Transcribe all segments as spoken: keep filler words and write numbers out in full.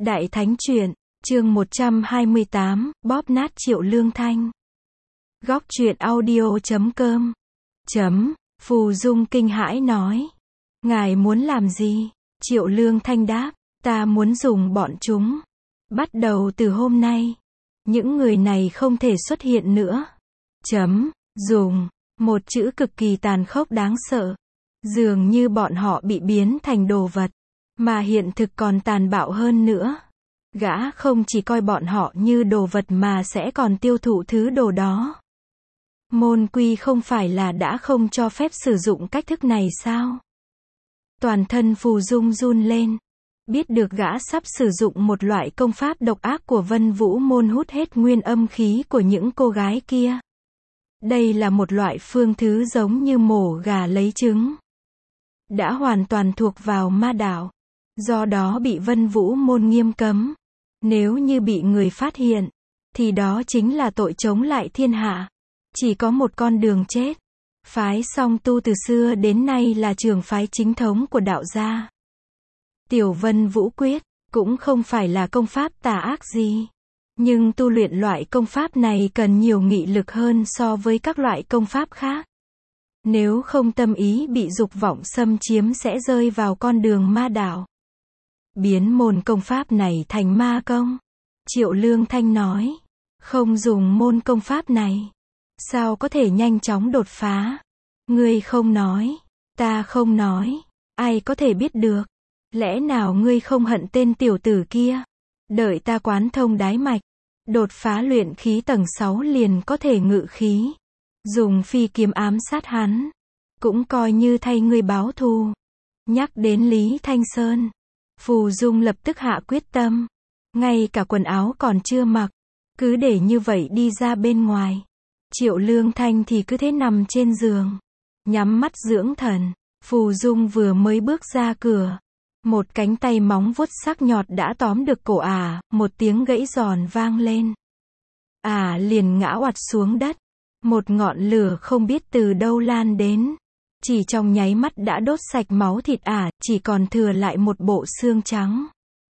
Đại Thánh Truyện, chương một trăm hai mươi tám, bóp nát Triệu Lương Thanh. Góc truyện audio chấm com. Chấm, Phù Dung kinh hãi nói. Ngài muốn làm gì? Triệu Lương Thanh đáp, ta muốn dùng bọn chúng. Bắt đầu từ hôm nay, những người này không thể xuất hiện nữa. Chấm, dùng, một chữ cực kỳ tàn khốc đáng sợ. Dường như bọn họ bị biến thành đồ vật, mà hiện thực còn tàn bạo hơn nữa. Gã không chỉ coi bọn họ như đồ vật mà sẽ còn tiêu thụ thứ đồ đó. Môn quy không phải là đã không cho phép sử dụng cách thức này sao? Toàn thân Phù Dung run lên. Biết được gã sắp sử dụng một loại công pháp độc ác của Vân Vũ môn hút hết nguyên âm khí của những cô gái kia. Đây là một loại phương thứ giống như mổ gà lấy trứng. Đã hoàn toàn thuộc vào ma đạo. Do đó bị Vân Vũ môn nghiêm cấm. Nếu như bị người phát hiện, thì đó chính là tội chống lại thiên hạ. Chỉ có một con đường chết. Phái Song Tu từ xưa đến nay là trường phái chính thống của đạo gia. Tiểu Vân Vũ Quyết cũng không phải là công pháp tà ác gì. Nhưng tu luyện loại công pháp này cần nhiều nghị lực hơn so với các loại công pháp khác. Nếu không tâm ý bị dục vọng xâm chiếm sẽ rơi vào con đường ma đạo. Biến môn công pháp này thành ma công. Triệu Lương Thanh nói. Không dùng môn công pháp này, sao có thể nhanh chóng đột phá? Ngươi không nói, ta không nói, ai có thể biết được? Lẽ nào ngươi không hận tên tiểu tử kia? Đợi ta quán thông đái mạch, đột phá luyện khí tầng sáu liền có thể ngự khí. Dùng phi kiếm ám sát hắn, cũng coi như thay ngươi báo thù. Nhắc đến Lý Thanh Sơn, Phù Dung lập tức hạ quyết tâm. Ngay cả quần áo còn chưa mặc, cứ để như vậy đi ra bên ngoài. Triệu Lương Thanh thì cứ thế nằm trên giường, nhắm mắt dưỡng thần. Phù Dung vừa mới bước ra cửa, một cánh tay móng vuốt sắc nhọt đã tóm được cổ ả, à, một tiếng gãy giòn vang lên. Ả à, liền ngã oặt xuống đất. Một ngọn lửa không biết từ đâu lan đến. Chỉ trong nháy mắt đã đốt sạch máu thịt ả, à, chỉ còn thừa lại một bộ xương trắng.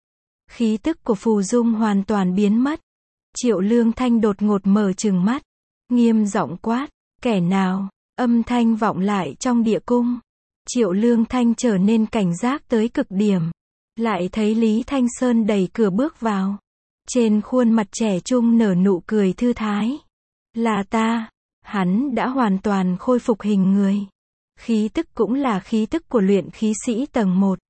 Khí tức của Phù Dung hoàn toàn biến mất. Triệu Lương Thanh đột ngột mở trừng mắt, nghiêm giọng quát, kẻ nào? Âm thanh vọng lại trong địa cung. Triệu Lương Thanh trở nên cảnh giác tới cực điểm. Lại thấy Lý Thanh Sơn đẩy cửa bước vào. Trên khuôn mặt trẻ trung nở nụ cười thư thái. Là ta. Hắn đã hoàn toàn khôi phục hình người. Khí tức cũng là khí tức của luyện khí sĩ tầng một.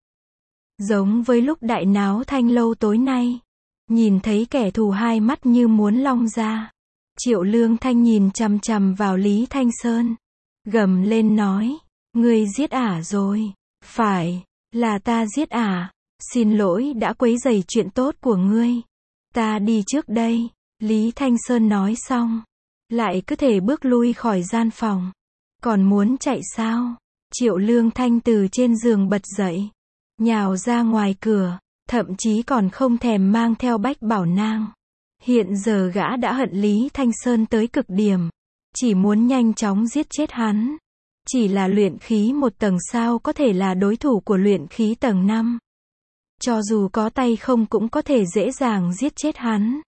Giống với lúc đại náo Thanh Lâu tối nay. Nhìn thấy kẻ thù hai mắt như muốn long ra. Triệu Lương Thanh nhìn chằm chằm vào Lý Thanh Sơn. Gầm lên nói. Ngươi giết ả rồi. Phải, là ta giết ả. Xin lỗi đã quấy rầy chuyện tốt của ngươi. Ta đi trước đây. Lý Thanh Sơn nói xong, lại cứ thể bước lui khỏi gian phòng. Còn muốn chạy sao? Triệu Lương Thanh từ trên giường bật dậy, nhào ra ngoài cửa, thậm chí còn không thèm mang theo Bách Bảo Nang. Hiện giờ gã đã hận Lý Thanh Sơn tới cực điểm, chỉ muốn nhanh chóng giết chết hắn. Chỉ là luyện khí một tầng sao có thể là đối thủ của luyện khí tầng năm. Cho dù có tay không cũng có thể dễ dàng giết chết hắn.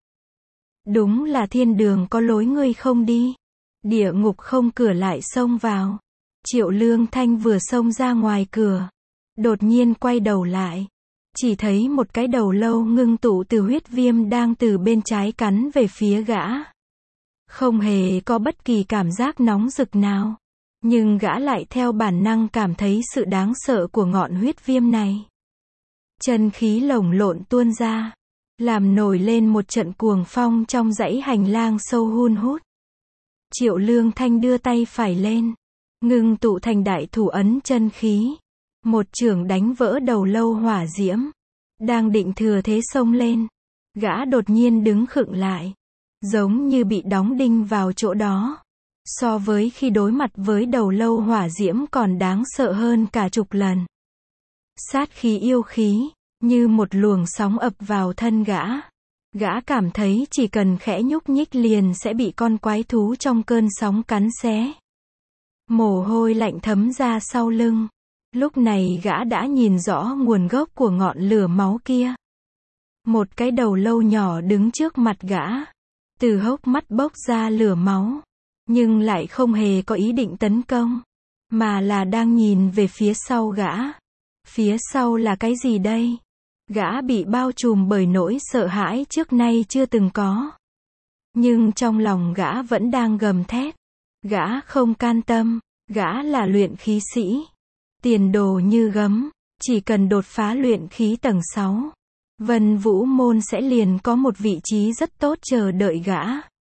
Đúng là thiên đường có lối ngươi không đi, địa ngục không cửa lại xông vào. Triệu Lương Thanh vừa xông ra ngoài cửa, đột nhiên quay đầu lại, chỉ thấy một cái đầu lâu ngưng tụ từ huyết viêm đang từ bên trái cắn về phía gã. Không hề có bất kỳ cảm giác nóng rực nào, nhưng gã lại theo bản năng cảm thấy sự đáng sợ của ngọn huyết viêm này. Chân khí lồng lộn tuôn ra, làm nổi lên một trận cuồng phong trong dãy hành lang sâu hun hút. Triệu Lương Thanh đưa tay phải lên, ngưng tụ thành đại thủ ấn chân khí. Một chưởng đánh vỡ đầu lâu hỏa diễm. Đang định thừa thế xông lên, gã đột nhiên đứng khựng lại, giống như bị đóng đinh vào chỗ đó. So với khi đối mặt với đầu lâu hỏa diễm còn đáng sợ hơn cả chục lần. Sát khí yêu khí, như một luồng sóng ập vào thân gã. Gã cảm thấy chỉ cần khẽ nhúc nhích liền sẽ bị con quái thú trong cơn sóng cắn xé. Mồ hôi lạnh thấm ra sau lưng. Lúc này gã đã nhìn rõ nguồn gốc của ngọn lửa máu kia. Một cái đầu lâu nhỏ đứng trước mặt gã. Từ hốc mắt bốc ra lửa máu. Nhưng lại không hề có ý định tấn công. Mà là đang nhìn về phía sau gã. Phía sau là cái gì đây? Gã bị bao trùm bởi nỗi sợ hãi trước nay chưa từng có. Nhưng trong lòng gã vẫn đang gầm thét. Gã không can tâm. Gã là luyện khí sĩ. Tiền đồ như gấm. Chỉ cần đột phá luyện khí tầng sáu. Vân Vũ Môn sẽ liền có một vị trí rất tốt chờ đợi gã.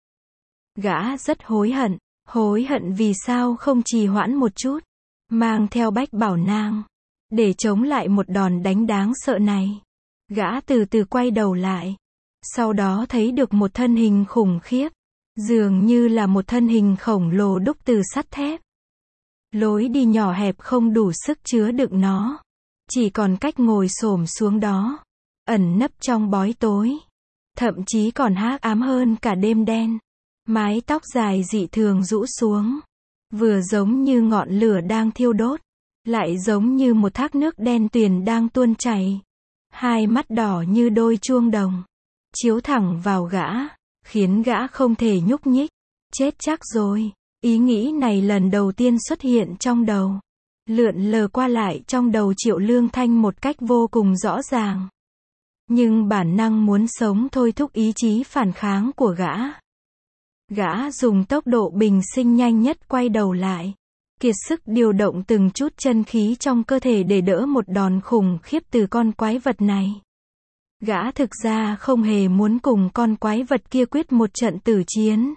Gã rất hối hận. Hối hận vì sao không trì hoãn một chút. Mang theo Bách Bảo Nang. Để chống lại một đòn đánh đáng sợ này. Gã từ từ quay đầu lại. Sau đó thấy được một thân hình khủng khiếp. Dường như là một thân hình khổng lồ đúc từ sắt thép. Lối đi nhỏ hẹp không đủ sức chứa đựng nó. Chỉ còn cách ngồi xổm xuống đó. Ẩn nấp trong bói tối. Thậm chí còn hắc ám hơn cả đêm đen. Mái tóc dài dị thường rũ xuống. Vừa giống như ngọn lửa đang thiêu đốt. Lại giống như một thác nước đen tuyền đang tuôn chảy. Hai mắt đỏ như đôi chuông đồng. Chiếu thẳng vào gã. Khiến gã không thể nhúc nhích. Chết chắc rồi. Ý nghĩ này lần đầu tiên xuất hiện trong đầu. Lượn lờ qua lại trong đầu Triệu Lương Thanh một cách vô cùng rõ ràng. Nhưng bản năng muốn sống thôi thúc ý chí phản kháng của gã. Gã dùng tốc độ bình sinh nhanh nhất quay đầu lại. Kiệt sức điều động từng chút chân khí trong cơ thể để đỡ một đòn khủng khiếp từ con quái vật này. Gã thực ra không hề muốn cùng con quái vật kia quyết một trận tử chiến.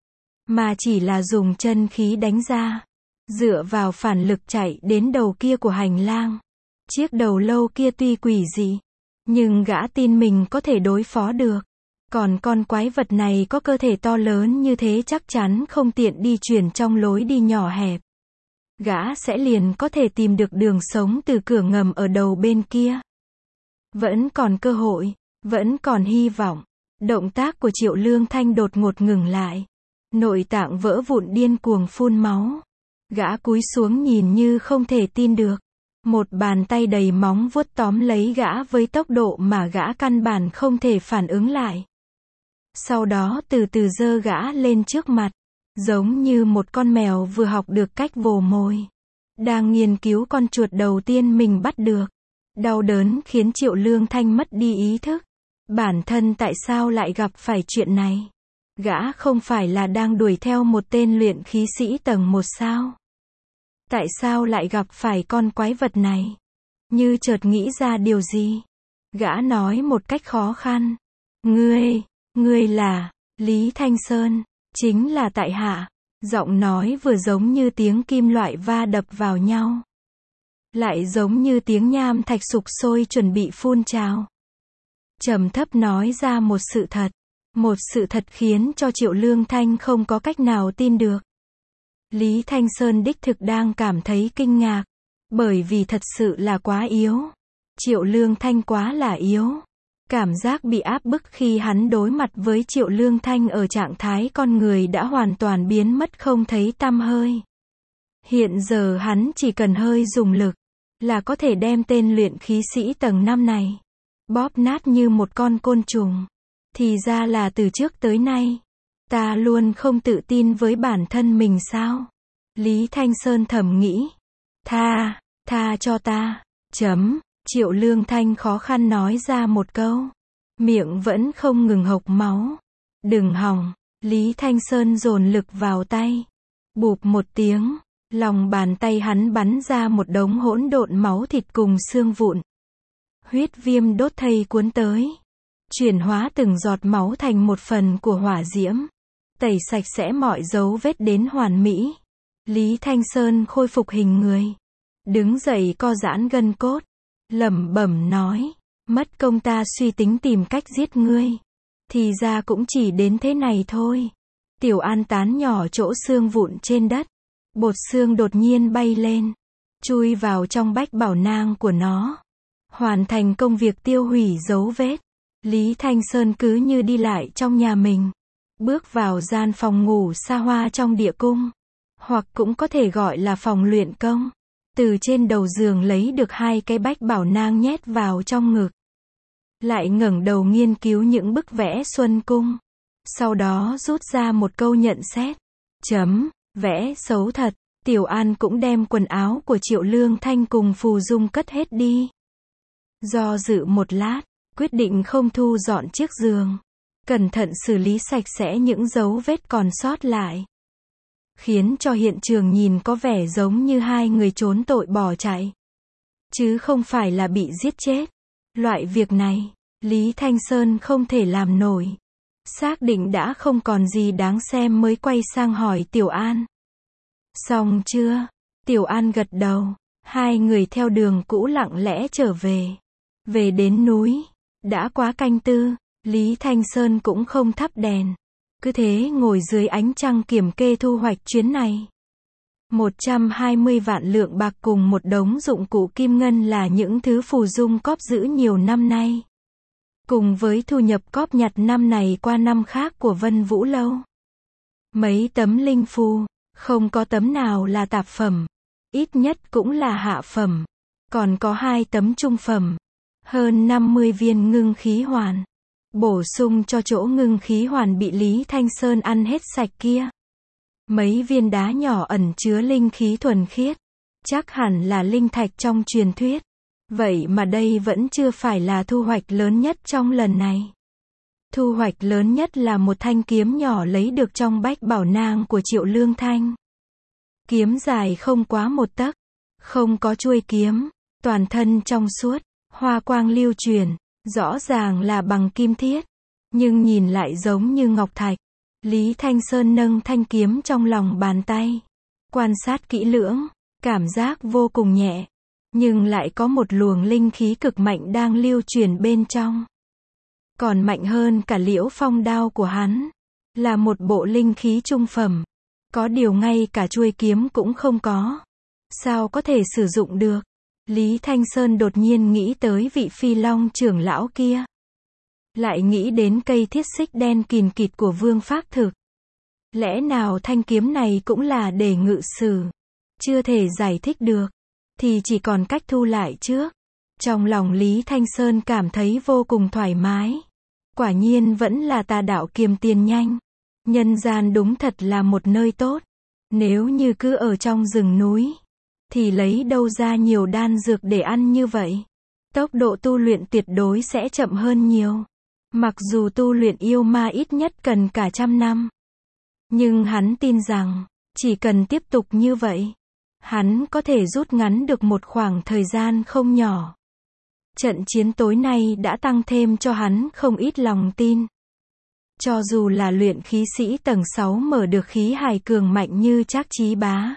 Mà chỉ là dùng chân khí đánh ra. Dựa vào phản lực chạy đến đầu kia của hành lang. Chiếc đầu lâu kia tuy quỷ dị. Nhưng gã tin mình có thể đối phó được. Còn con quái vật này có cơ thể to lớn như thế chắc chắn không tiện đi chuyển trong lối đi nhỏ hẹp. Gã sẽ liền có thể tìm được đường sống từ cửa ngầm ở đầu bên kia. Vẫn còn cơ hội, vẫn còn hy vọng. Động tác của Triệu Lương Thanh đột ngột ngừng lại. Nội tạng vỡ vụn điên cuồng phun máu. Gã cúi xuống nhìn như không thể tin được. Một bàn tay đầy móng vuốt tóm lấy gã với tốc độ mà gã căn bản không thể phản ứng lại. Sau đó từ từ giơ gã lên trước mặt. Giống như một con mèo vừa học được cách vồ mồi. Đang nghiên cứu con chuột đầu tiên mình bắt được. Đau đớn khiến Triệu Lương Thanh mất đi ý thức. Bản thân tại sao lại gặp phải chuyện này? Gã không phải là đang đuổi theo một tên luyện khí sĩ tầng một sao? Tại sao lại gặp phải con quái vật này? Như chợt nghĩ ra điều gì? Gã nói một cách khó khăn. Ngươi, ngươi là Lý Thanh Sơn, chính là tại hạ. Giọng nói vừa giống như tiếng kim loại va đập vào nhau. Lại giống như tiếng nham thạch sục sôi chuẩn bị phun trào. Trầm thấp nói ra một sự thật. Một sự thật khiến cho Triệu Lương Thanh không có cách nào tin được. Lý Thanh Sơn đích thực đang cảm thấy kinh ngạc. Bởi vì thật sự là quá yếu. Triệu Lương Thanh quá là yếu. Cảm giác bị áp bức khi hắn đối mặt với Triệu Lương Thanh ở trạng thái con người đã hoàn toàn biến mất không thấy tăm hơi. Hiện giờ hắn chỉ cần hơi dùng lực, là có thể đem tên luyện khí sĩ tầng năm này bóp nát như một con côn trùng. Thì ra là từ trước tới nay, ta luôn không tự tin với bản thân mình sao? Lý Thanh Sơn thầm nghĩ. Tha, tha cho ta. Chấm. Triệu Lương Thanh khó khăn nói ra một câu. Miệng vẫn không ngừng hộc máu. Đừng hòng. Lý Thanh Sơn dồn lực vào tay. Bụp một tiếng. Lòng bàn tay hắn bắn ra một đống hỗn độn máu thịt cùng xương vụn. Huyết viêm đốt thây cuốn tới. Chuyển hóa từng giọt máu thành một phần của hỏa diễm. Tẩy sạch sẽ mọi dấu vết đến hoàn mỹ. Lý Thanh Sơn khôi phục hình người. Đứng dậy co giãn gân cốt. Lẩm bẩm nói. Mất công ta suy tính tìm cách giết ngươi. Thì ra cũng chỉ đến thế này thôi. Tiểu An tán nhỏ chỗ xương vụn trên đất. Bột xương đột nhiên bay lên. Chui vào trong bách bảo nang của nó. Hoàn thành công việc tiêu hủy dấu vết. Lý Thanh Sơn cứ như đi lại trong nhà mình. Bước vào gian phòng ngủ xa hoa trong địa cung. Hoặc cũng có thể gọi là phòng luyện công. Từ trên đầu giường lấy được hai cái bách bảo nang nhét vào trong ngực. lại ngẩng đầu nghiên cứu những bức vẽ Xuân Cung. Sau đó rút ra một câu nhận xét. Chấm, vẽ xấu thật. Tiểu An cũng đem quần áo của Triệu Lương Thanh cùng Phù Dung cất hết đi. Do dự một lát, quyết định không thu dọn chiếc giường. Cẩn thận xử lý sạch sẽ những dấu vết còn sót lại. Khiến cho hiện trường nhìn có vẻ giống như hai người trốn tội bỏ chạy. Chứ không phải là bị giết chết. Loại việc này, Lý Thanh Sơn không thể làm nổi. Xác định đã không còn gì đáng xem mới quay sang hỏi Tiểu An. Xong chưa? Tiểu An gật đầu. Hai người theo đường cũ lặng lẽ trở về. Về đến núi. Đã quá canh tư. Lý Thanh Sơn cũng không thắp đèn. Cứ thế ngồi dưới ánh trăng kiểm kê thu hoạch chuyến này. một trăm hai mươi vạn lượng bạc cùng một đống dụng cụ kim ngân là những thứ Phù Dung cóp giữ nhiều năm nay. Cùng với thu nhập cóp nhặt năm này qua năm khác của Vân Vũ Lâu. Mấy tấm linh phù, không có tấm nào là tạp phẩm. Ít nhất cũng là hạ phẩm. Còn có hai tấm trung phẩm. Hơn năm mươi viên ngưng khí hoàn. Bổ sung cho chỗ ngưng khí hoàn bị Lý Thanh Sơn ăn hết sạch kia. Mấy viên đá nhỏ ẩn chứa linh khí thuần khiết. Chắc hẳn là linh thạch trong truyền thuyết. Vậy mà đây vẫn chưa phải là thu hoạch lớn nhất trong lần này. Thu hoạch lớn nhất là một thanh kiếm nhỏ lấy được trong bách bảo nang của Triệu Lương Thanh. Kiếm dài không quá một tấc. Không có chuôi kiếm. Toàn thân trong suốt. Hoa quang lưu truyền. Rõ ràng là bằng kim thiết. Nhưng nhìn lại giống như ngọc thạch. Lý Thanh Sơn nâng thanh kiếm trong lòng bàn tay. Quan sát kỹ lưỡng. Cảm giác vô cùng nhẹ. Nhưng lại có một luồng linh khí cực mạnh đang lưu truyền bên trong. Còn mạnh hơn cả Liễu Phong đao của hắn. Là một bộ linh khí trung phẩm. Có điều ngay cả chuôi kiếm cũng không có. Sao có thể sử dụng được? Lý Thanh Sơn đột nhiên nghĩ tới vị Phi Long trưởng lão kia. Lại nghĩ đến cây thiết xích đen kìn kịt của Vương Phác Thực. Lẽ nào thanh kiếm này cũng là để ngự sử? Chưa thể giải thích được. Thì chỉ còn cách thu lại trước. Trong lòng Lý Thanh Sơn cảm thấy vô cùng thoải mái. Quả nhiên vẫn là tà đạo kiềm tiền nhanh. Nhân gian đúng thật là một nơi tốt. Nếu như cứ ở trong rừng núi, thì lấy đâu ra nhiều đan dược để ăn như vậy. Tốc độ tu luyện tuyệt đối sẽ chậm hơn nhiều. Mặc dù tu luyện yêu ma ít nhất cần cả trăm năm. Nhưng hắn tin rằng, chỉ cần tiếp tục như vậy, hắn có thể rút ngắn được một khoảng thời gian không nhỏ. Trận chiến tối nay đã tăng thêm cho hắn không ít lòng tin. Cho dù là luyện khí sĩ tầng sáu mở được khí hài cường mạnh như Trác Chí Bá,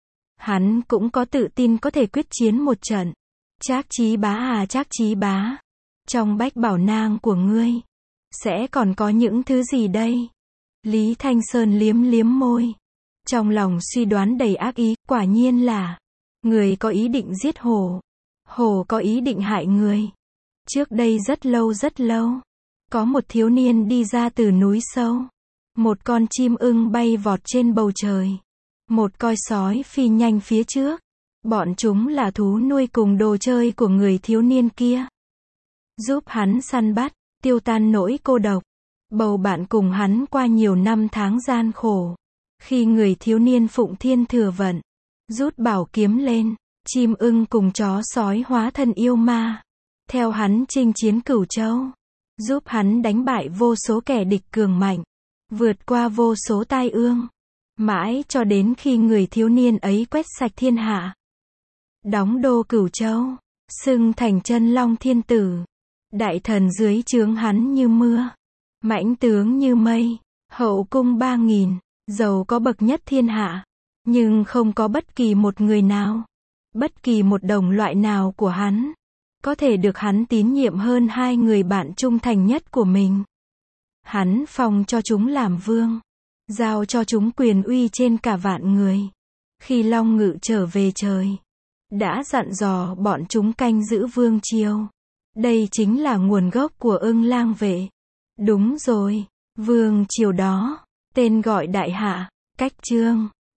hắn cũng có tự tin có thể quyết chiến một trận. Trác Chí Bá à Trác Chí Bá, trong bách bảo nang của ngươi, sẽ còn có những thứ gì đây? Lý Thanh Sơn liếm liếm môi. Trong lòng suy đoán đầy ác ý, quả nhiên là người có ý định giết hổ. Hổ có ý định hại người. Trước đây rất lâu rất lâu, có một thiếu niên đi ra từ núi sâu. Một con chim ưng bay vọt trên bầu trời. Một coi sói phi nhanh phía trước. Bọn chúng là thú nuôi cùng đồ chơi của người thiếu niên kia. Giúp hắn săn bắt, tiêu tan nỗi cô độc. Bầu bạn cùng hắn qua nhiều năm tháng gian khổ. Khi người thiếu niên phụng thiên thừa vận, rút bảo kiếm lên, chim ưng cùng chó sói hóa thân yêu ma. Theo hắn chinh chiến Cửu Châu. Giúp hắn đánh bại vô số kẻ địch cường mạnh. Vượt qua vô số tai ương. Mãi cho đến khi người thiếu niên ấy quét sạch thiên hạ. Đóng đô Cửu Châu. Xưng thành chân long thiên tử. Đại thần dưới trướng hắn như mưa. Mãnh tướng như mây. Hậu cung ba nghìn. Giàu có bậc nhất thiên hạ. Nhưng không có bất kỳ một người nào. Bất kỳ một đồng loại nào của hắn. Có thể được hắn tín nhiệm hơn hai người bạn trung thành nhất của mình. Hắn phong cho chúng làm vương. Giao cho chúng quyền uy trên cả vạn người. Khi Long Ngự trở về trời, đã dặn dò bọn chúng canh giữ vương triều. Đây chính là nguồn gốc của Ưng Lang vệ. Đúng rồi, vương triều đó, tên gọi đại hạ, cách chương.